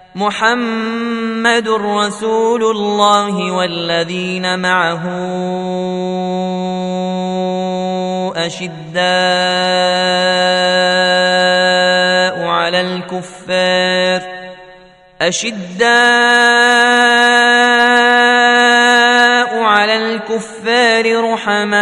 محمد رسول الله والذين معه أشداء على الكفار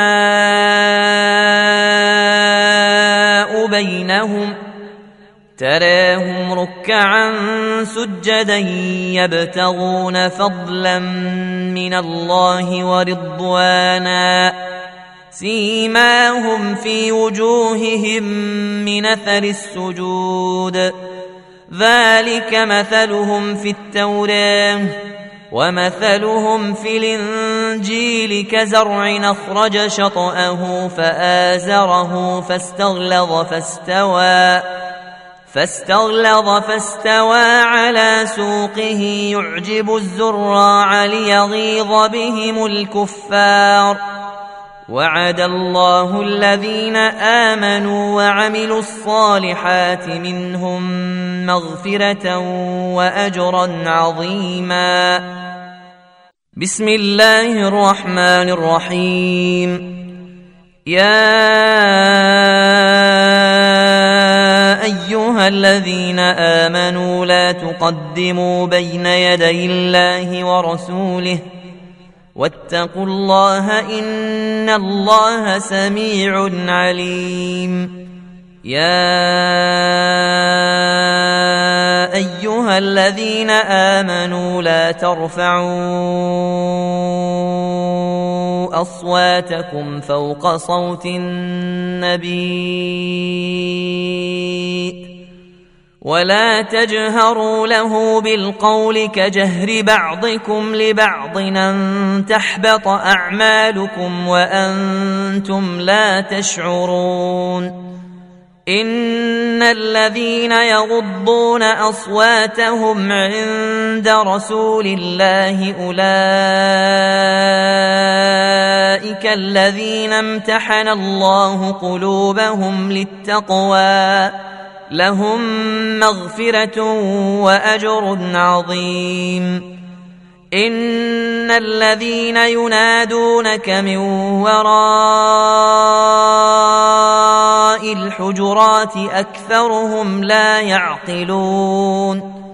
رحماء بينهم تراهم ركعا سجدا يبتغون فضلا من الله ورضوانا سيماهم في وجوههم من أثر السجود ذلك مثلهم في التوراة ومثلهم في الإنجيل كزرع أخرج شطأه فآزره فاستغلظ فاستوى على سوقه يعجب الزراع ليغيظ بهم الكفار وعد الله الذين آمنوا وعملوا الصالحات منهم مغفرة وأجرا عظيما. بسم الله الرحمن الرحيم. يا أيها الذين آمنوا لا تقدموا بين يدي الله ورسوله واتقوا الله إن الله سميع عليم. يا أيها الذين آمنوا لا ترفعوا أصواتكم فوق صوت النبي ولا تجهروا له بالقول كجهر بعضكم لبعض أن تحبط أعمالكم وأنتم لا تشعرون. إن الذين يغضون أصواتهم عند رسول الله أولئك الذين امتحن الله قلوبهم للتقوى لهم مغفرة وأجر عظيم. إن الذين ينادونك من وراء الحجرات أكثرهم لا يعقلون.